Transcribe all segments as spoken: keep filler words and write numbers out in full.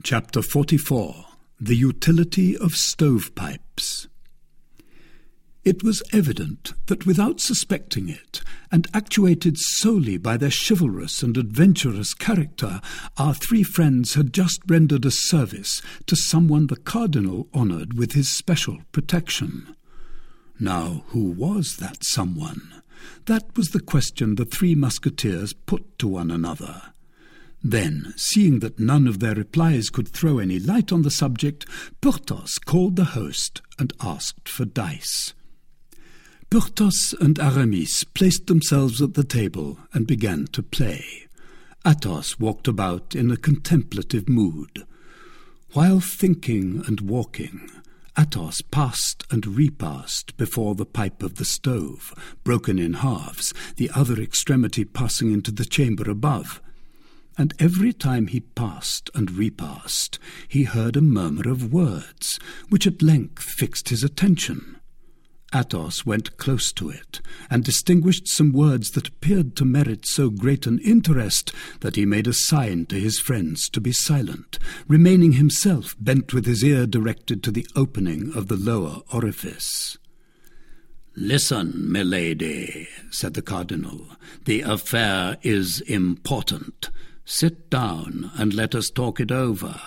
Chapter forty-four. The Utility of Stovepipes. It was evident that without suspecting it, and actuated solely by their chivalrous and adventurous character, our three friends had just rendered a service to someone the Cardinal honoured with his special protection. Now, who was that someone? That was the question the three musketeers put to one another. Then, seeing that none of their replies could throw any light on the subject, Porthos called the host and asked for dice. Porthos and Aramis placed themselves at the table and began to play. Athos walked about in a contemplative mood. While thinking and walking, Athos passed and repassed before the pipe of the stove, broken in halves, the other extremity passing into the chamber above. And every time he passed and repassed, he heard a murmur of words, which at length fixed his attention. Athos went close to it, and distinguished some words that appeared to merit so great an interest that he made a sign to his friends to be silent, remaining himself bent with his ear directed to the opening of the lower orifice. "Listen, milady," said the Cardinal. "The affair is important. Sit down and let us talk it over."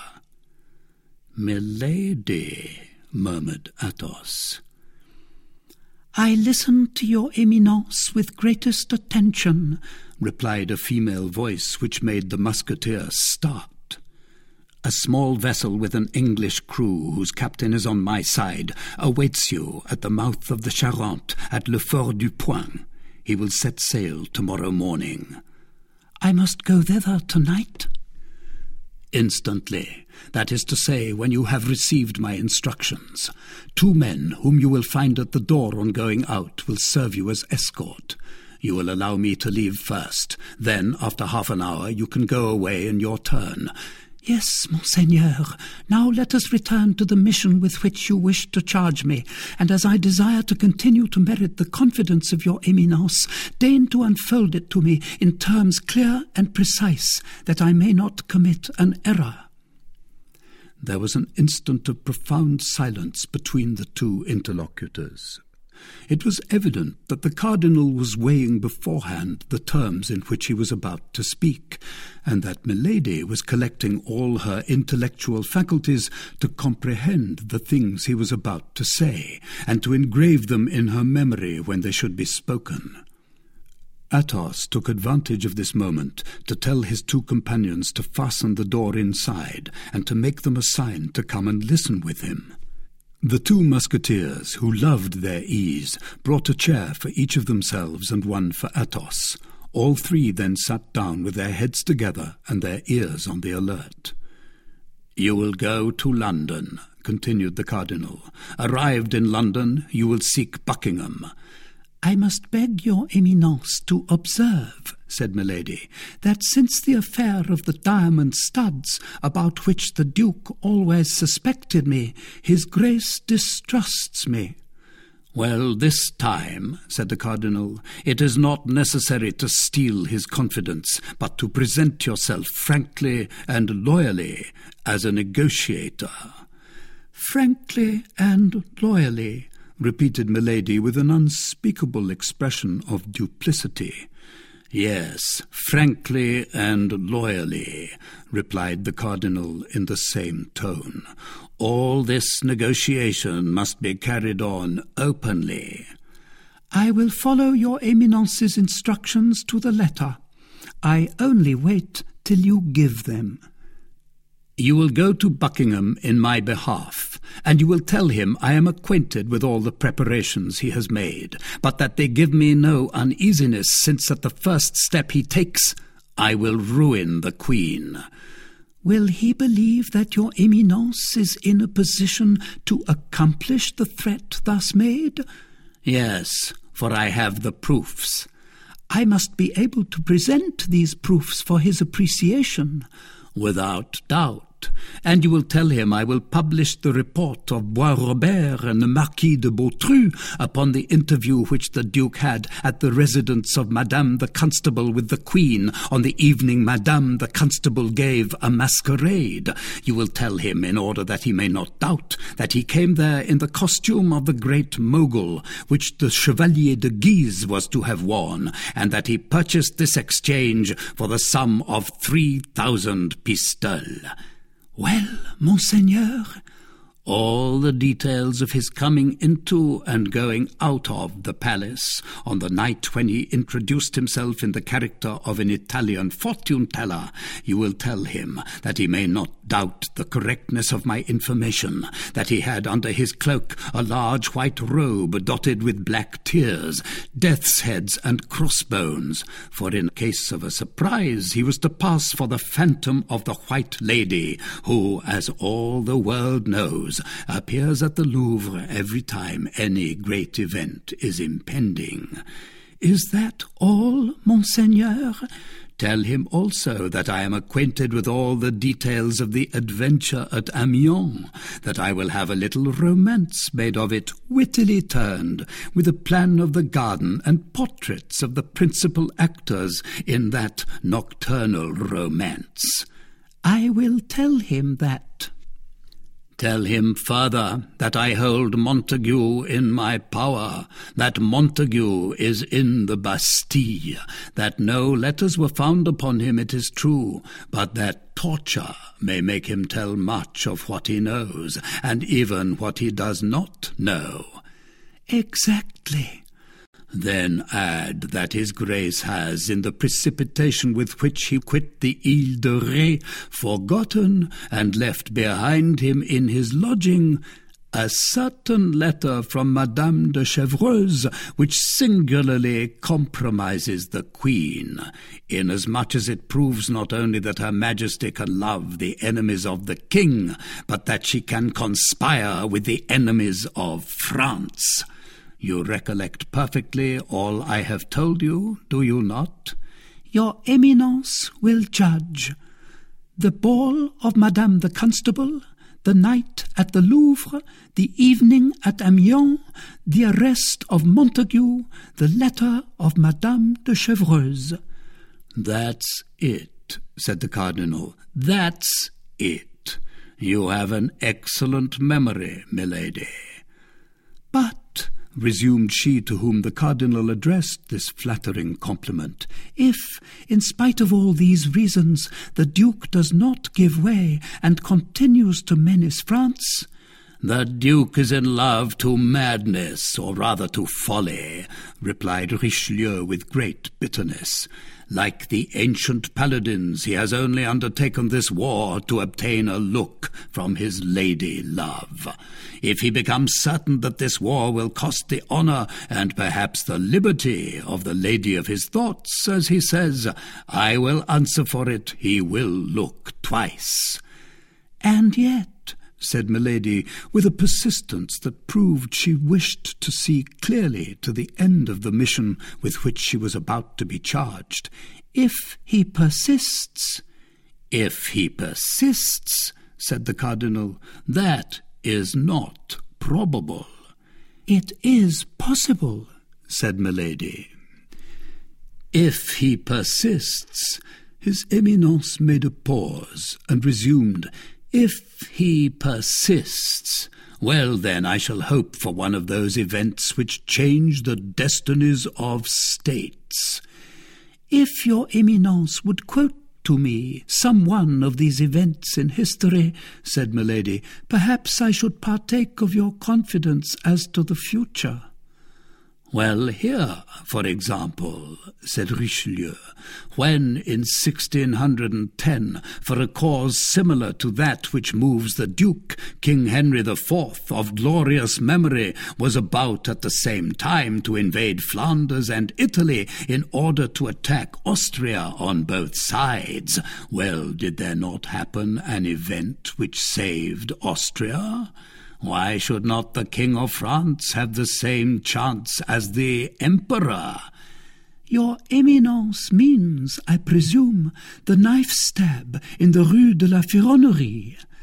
"Milady," murmured Athos. "I listen to your Eminence with greatest attention," replied a female voice which made the musketeers start. "A small vessel with an English crew, whose captain is on my side, awaits you at the mouth of the Charente at Le Fort du Point. He will set sail tomorrow morning." "I must go thither tonight?" "Instantly. That is to say, when you have received my instructions. Two men, whom you will find at the door on going out, will serve you as escort. You will allow me to leave first. Then, after half an hour, you can go away in your turn." "Yes, Monseigneur. Now let us return to the mission with which you wish to charge me, and as I desire to continue to merit the confidence of your Eminence, deign to unfold it to me in terms clear and precise, that I may not commit an error." There was an instant of profound silence between the two interlocutors. It was evident that the Cardinal was weighing beforehand the terms in which he was about to speak, and that Milady was collecting all her intellectual faculties to comprehend the things he was about to say, and to engrave them in her memory when they should be spoken. Athos took advantage of this moment to tell his two companions to fasten the door inside, and to make them a sign to come and listen with him. The two musketeers, who loved their ease, brought a chair for each of themselves and one for Athos. All three then sat down with their heads together and their ears on the alert. "You will go to London," continued the Cardinal. "Arrived in London, you will seek Buckingham." "I must beg your Eminence to observe," said Milady, "that since the affair of the diamond studs, about which the Duke always suspected me, his Grace distrusts me." "Well, this time," said the Cardinal, "it is not necessary to steal his confidence, but to present yourself frankly and loyally as a negotiator." "Frankly and loyally," repeated Milady with an unspeakable expression of duplicity. "Yes, frankly and loyally," replied the Cardinal in the same tone. "All this negotiation must be carried on openly." "I will follow your Eminence's instructions to the letter. I only wait till you give them." "You will go to Buckingham in my behalf, and you will tell him I am acquainted with all the preparations he has made, but that they give me no uneasiness, since at the first step he takes, I will ruin the Queen." "Will he believe that your Eminence is in a position to accomplish the threat thus made?" "Yes, for I have the proofs." "I must be able to present these proofs for his appreciation." "Without doubt. and you will tell him I will publish the report of Bois-Robert and the Marquis de Beautru upon the interview which the Duke had at the residence of Madame the Constable with the Queen on the evening Madame the Constable gave a masquerade. You will tell him, in order that he may not doubt, that he came there in the costume of the great Mogul, which the Chevalier de Guise was to have worn, and that he purchased this exchange for the sum of three thousand pistoles. Well, Monseigneur? All the details of his coming into and going out of the palace on the night when he introduced himself in the character of an Italian fortune-teller, you will tell him, that he may not doubt the correctness of my information, that he had under his cloak a large white robe dotted with black tears, death's heads and crossbones, for in case of a surprise he was to pass for the phantom of the White Lady, who, as all the world knows, appears at the Louvre every time any great event is impending. Is that all, Monseigneur? Tell him also that I am acquainted with all the details of the adventure at Amiens, that I will have a little romance made of it, wittily turned, with a plan of the garden and portraits of the principal actors in that nocturnal romance. I will tell him that. Tell him further that I hold Montague in my power, that Montague is in the Bastille, that no letters were found upon him, it is true, but that torture may make him tell much of what he knows, and even what he does not know. Exactly. Then add that his Grace has, in the precipitation with which he quit the Ile de Ré, forgotten and left behind him in his lodging a certain letter from Madame de Chevreuse, which singularly compromises the Queen, inasmuch as it proves not only that Her Majesty can love the enemies of the King, but that she can conspire with the enemies of France. You recollect perfectly all I have told you, do you not? Your Eminence will judge. The ball of Madame the Constable, the night at the Louvre, the evening at Amiens, the arrest of Montague, the letter of Madame de Chevreuse. That's it, said the Cardinal. That's it. You have an excellent memory, milady. But, resumed she to whom the Cardinal addressed this flattering compliment, if, in spite of all these reasons, the Duke does not give way and continues to menace France? The Duke is in love to madness, or rather to folly, replied Richelieu with great bitterness. Like the ancient paladins, he has only undertaken this war to obtain a look from his lady love. If he becomes certain that this war will cost the honour and perhaps the liberty of the lady of his thoughts, as he says, I will answer for it, he will look twice. And yet, said Milady, with a persistence that proved she wished to see clearly to the end of the mission with which she was about to be charged, if he persists— If he persists, said the Cardinal, that is not probable. It is possible, said Milady. If he persists, his Eminence made a pause and resumed, If he persists, well then I shall hope for one of those events which change the destinies of states. If your Eminence would quote to me some one of these events in history, said Milady, perhaps I should partake of your confidence as to the future. Well, here, for example, said Richelieu, when in sixteen hundred ten, for a cause similar to that which moves the Duke, King Henry the Fourth, of glorious memory, was about at the same time to invade Flanders and Italy in order to attack Austria on both sides, well, did there not happen an event which saved Austria? Why should not the King of France have the same chance as the Emperor? Your Eminence means, I presume, the knife stab in the Rue de la Ferronnerie,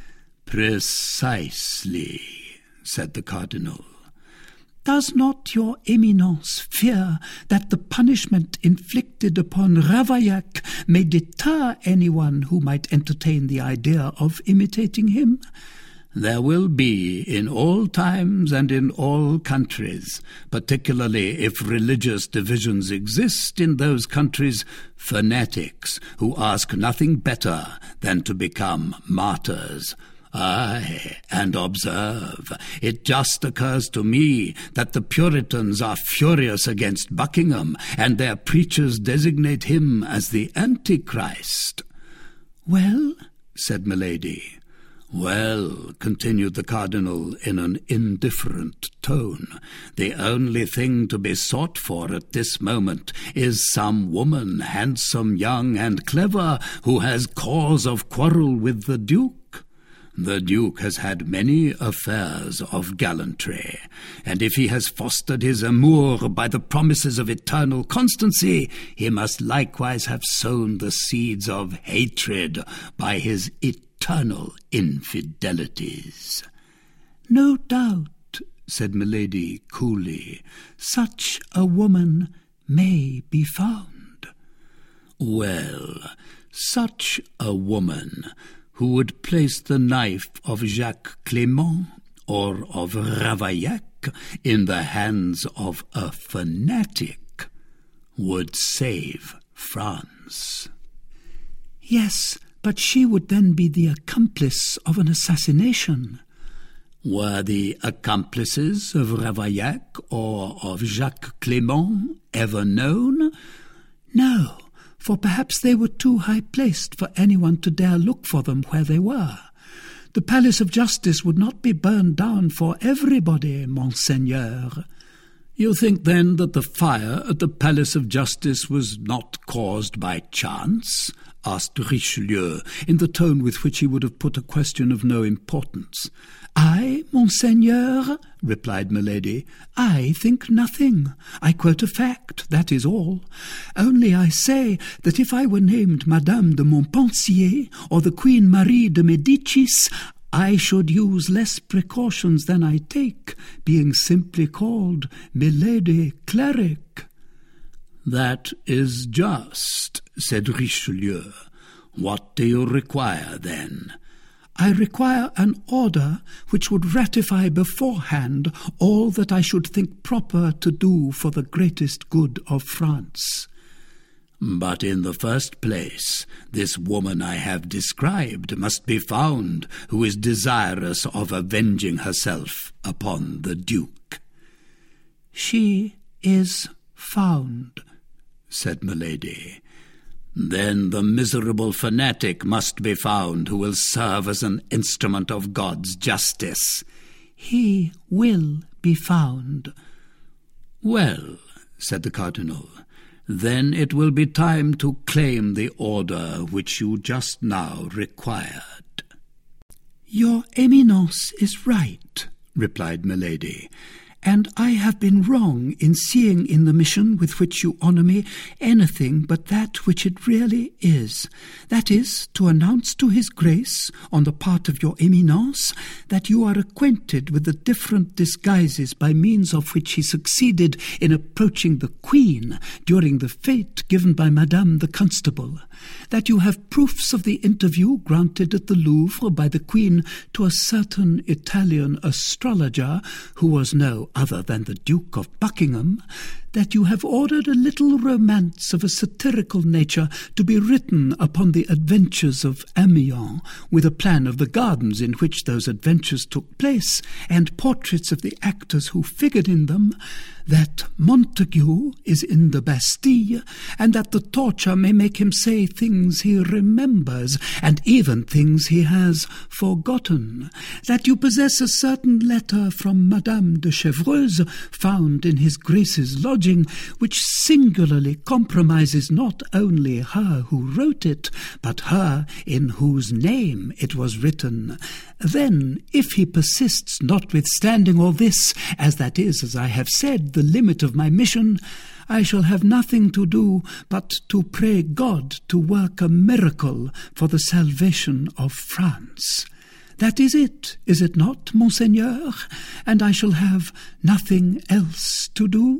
"Precisely," said the cardinal. "Does not your Eminence fear that the punishment inflicted upon Ravaillac may deter anyone who might entertain the idea of imitating him?" "There will be in all times and in all countries, particularly if religious divisions exist in those countries, fanatics who ask nothing better than to become martyrs. Aye, and observe, it just occurs to me that the Puritans are furious against Buckingham, and their preachers designate him as the Antichrist." "Well?" said Milady. "Well," continued the cardinal in an indifferent tone, "the only thing to be sought for at this moment is some woman, handsome, young, and clever, who has cause of quarrel with the Duke. The Duke has had many affairs of gallantry, and if he has fostered his amour by the promises of eternal constancy, he must likewise have sown the seeds of hatred by his eternal infidelities." "No doubt," said Milady coolly, "such a woman may be found." "Well, such a woman who would place the knife of Jacques Clément or of Ravaillac in the hands of a fanatic would save France." "Yes, but she would then be the accomplice of an assassination." "Were the accomplices of Ravaillac or of Jacques Clément ever known?" "No, for perhaps they were too high-placed for anyone to dare look for them where they were. The Palace of Justice would not be burned down for everybody, Monseigneur." "You think, then, that the fire at the Palace of Justice was not caused by chance?" asked Richelieu, in the tone with which he would have put a question of no importance. "I, Monseigneur," replied Milady, "I think nothing. I quote a fact, that is all. Only I say that if I were named Madame de Montpensier or the Queen Marie de Medicis, I should use less precautions than I take, being simply called Milady Cleric." "That is just," said Richelieu. "What do you require, then?" "I require an order which would ratify beforehand all that I should think proper to do for the greatest good of France." "But in the first place, this woman I have described must be found who is desirous of avenging herself upon the Duke." "She is found," said Milady. "Then the miserable fanatic must be found who will serve as an instrument of God's justice." "He will be found." "Well," said the cardinal, "then it will be time to claim the order which you just now required." "Your Eminence is right," replied Milady, "and I have been wrong in seeing in the mission with which you honour me anything but that which it really is, that is, to announce to his Grace, on the part of your Eminence, that you are acquainted with the different disguises by means of which he succeeded in approaching the Queen during the fête given by Madame the Constable, that you have proofs of the interview granted at the Louvre by the Queen to a certain Italian astrologer, who was no other than the Duke of Buckingham, that you have ordered a little romance of a satirical nature to be written upon the adventures of Amiens, with a plan of the gardens in which those adventures took place, and portraits of the actors who figured in them, that Montague is in the Bastille, and that the torture may make him say things he remembers, and even things he has forgotten, that you possess a certain letter from Madame de Chevreuse, found in his Grace's lodging, which singularly compromises not only her who wrote it, but her in whose name it was written. Then, if he persists, notwithstanding all this, as that is, as I have said, the limit of my mission, I shall have nothing to do but to pray God to work a miracle for the salvation of France. That is it, is it not, Monseigneur? And I shall have nothing else to do?"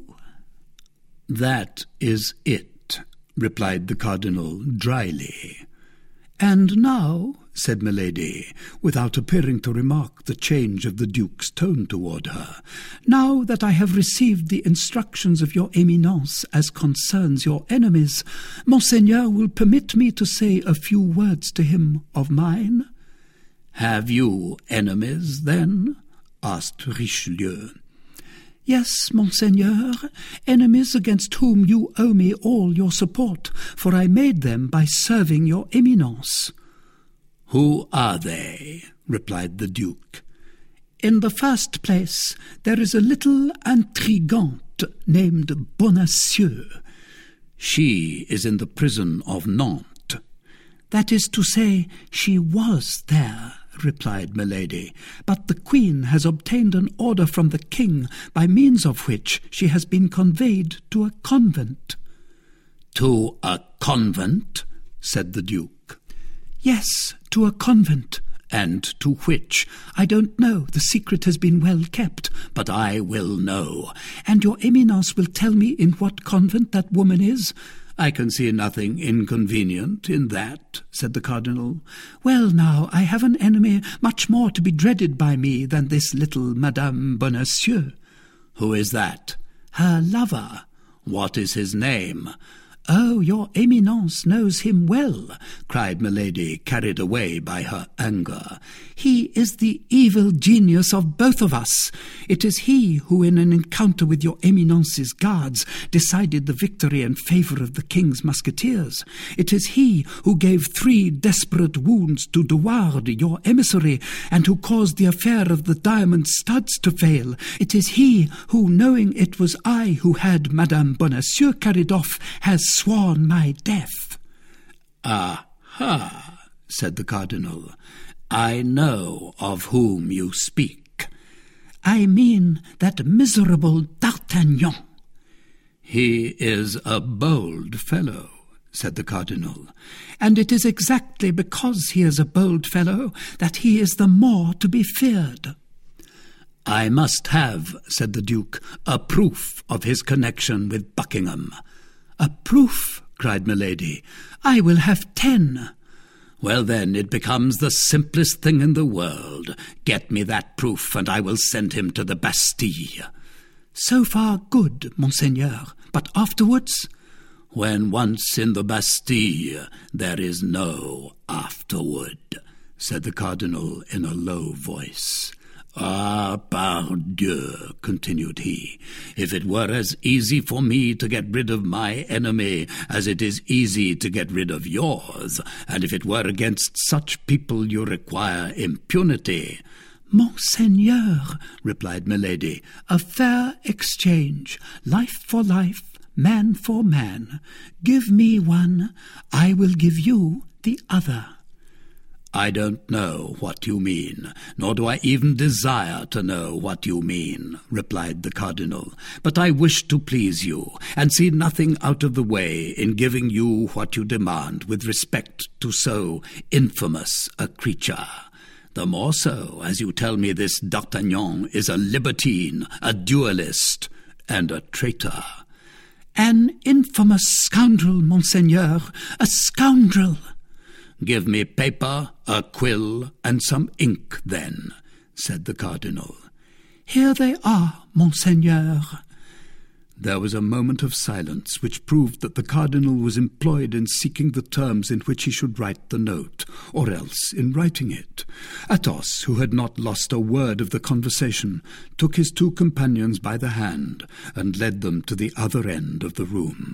"That is it," replied the cardinal dryly. "And now," said Milady, without appearing to remark the change of the Duke's tone toward her, "now that I have received the instructions of your Eminence as concerns your enemies, Monseigneur will permit me to say a few words to him of mine." "Have you enemies, then?" asked Richelieu. "Yes, Monseigneur, enemies against whom you owe me all your support, for I made them by serving your Eminence." "Who are they?" replied the Duke. "In the first place, there is a little intrigante named Bonacieux." "She is in the prison of Nantes." "That is to say, she was there," replied Milady, "but the Queen has obtained an order from the King by means of which she has been conveyed to a convent." "To a convent?" said the Duke. "Yes, to a convent." "And to which?" "I don't know. The secret has been well kept." "But I will know." "And your Eminence will tell me in what convent that woman is?" "I can see nothing inconvenient in that," said the cardinal. "Well, now, I have an enemy much more to be dreaded by me than this little Madame Bonacieux." "Who is that?" "Her lover." "What is his name?" "Oh, your Eminence knows him well," cried Milady, carried away by her anger. "He is the evil genius of both of us. It is he who, in an encounter with your Eminence's guards, decided the victory in favour of the King's musketeers. It is he who gave three desperate wounds to De Wardes, your emissary, and who caused the affair of the diamond studs to fail. It is he who, knowing it was I who had Madame Bonacieux carried off, has sworn my death." "Aha," said the cardinal. "I know of whom you speak." "I mean that miserable D'Artagnan." "He is a bold fellow," said the cardinal. "And it is exactly because he is a bold fellow that he is the more to be feared." "I must have," said the Duke, "a proof of his connection with Buckingham." "A proof?" cried Milady. "I will have ten." "Well, then, it becomes the simplest thing in the world. Get me that proof, and I will send him to the Bastille." "So far good, Monseigneur. But afterwards?" "When once in the Bastille, there is no afterward," said the cardinal in a low voice. "Ah, pardieu," continued he, "if it were as easy for me to get rid of my enemy as it is easy to get rid of yours, and if it were against such people you require impunity—" "Monseigneur," replied Milady, "a fair exchange, life for life, man for man. Give me one, I will give you the other." "I don't know what you mean, nor do I even desire to know what you mean," replied the cardinal, "but I wish to please you, and see nothing out of the way in giving you what you demand with respect to so infamous a creature. The more so, as you tell me this D'Artagnan is a libertine, a duellist, and a traitor." "An infamous scoundrel, Monseigneur, a scoundrel." "Give me paper, a quill, and some ink, then," said the cardinal. "Here they are, Monseigneur." There was a moment of silence, which proved that the cardinal was employed in seeking the terms in which he should write the note, or else in writing it. Athos, who had not lost a word of the conversation, took his two companions by the hand and led them to the other end of the room.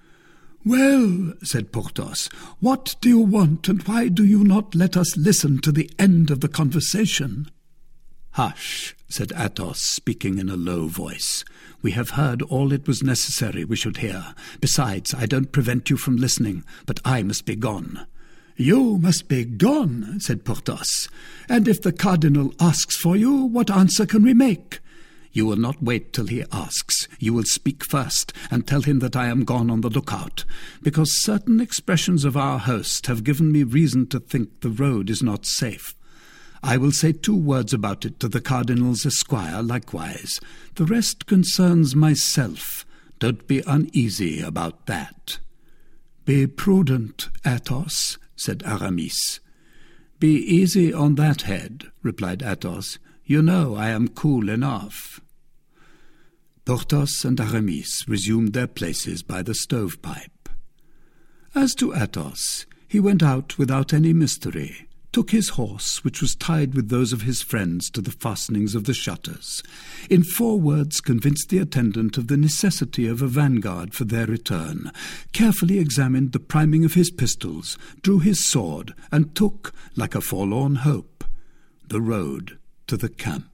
"Well," said Porthos, "what do you want, and why do you not let us listen to the end of the conversation?" "Hush," said Athos, speaking in a low voice. "We have heard all it was necessary we should hear. Besides, I don't prevent you from listening, but I must be gone." "You must be gone," said Porthos. "And if the cardinal asks for you, what answer can we make?" "You will not wait till he asks. You will speak first, and tell him that I am gone on the lookout, because certain expressions of our host have given me reason to think the road is not safe. I will say two words about it to the Cardinal's esquire likewise. The rest concerns myself. Don't be uneasy about that." "Be prudent, Athos," said Aramis. "Be easy on that head," replied Athos. "You know I am cool enough." Porthos and Aramis resumed their places by the stovepipe. As to Athos, he went out without any mystery, took his horse, which was tied with those of his friends to the fastenings of the shutters, in four words convinced the attendant of the necessity of a vanguard for their return, carefully examined the priming of his pistols, drew his sword, and took, like a forlorn hope, the road to the camp.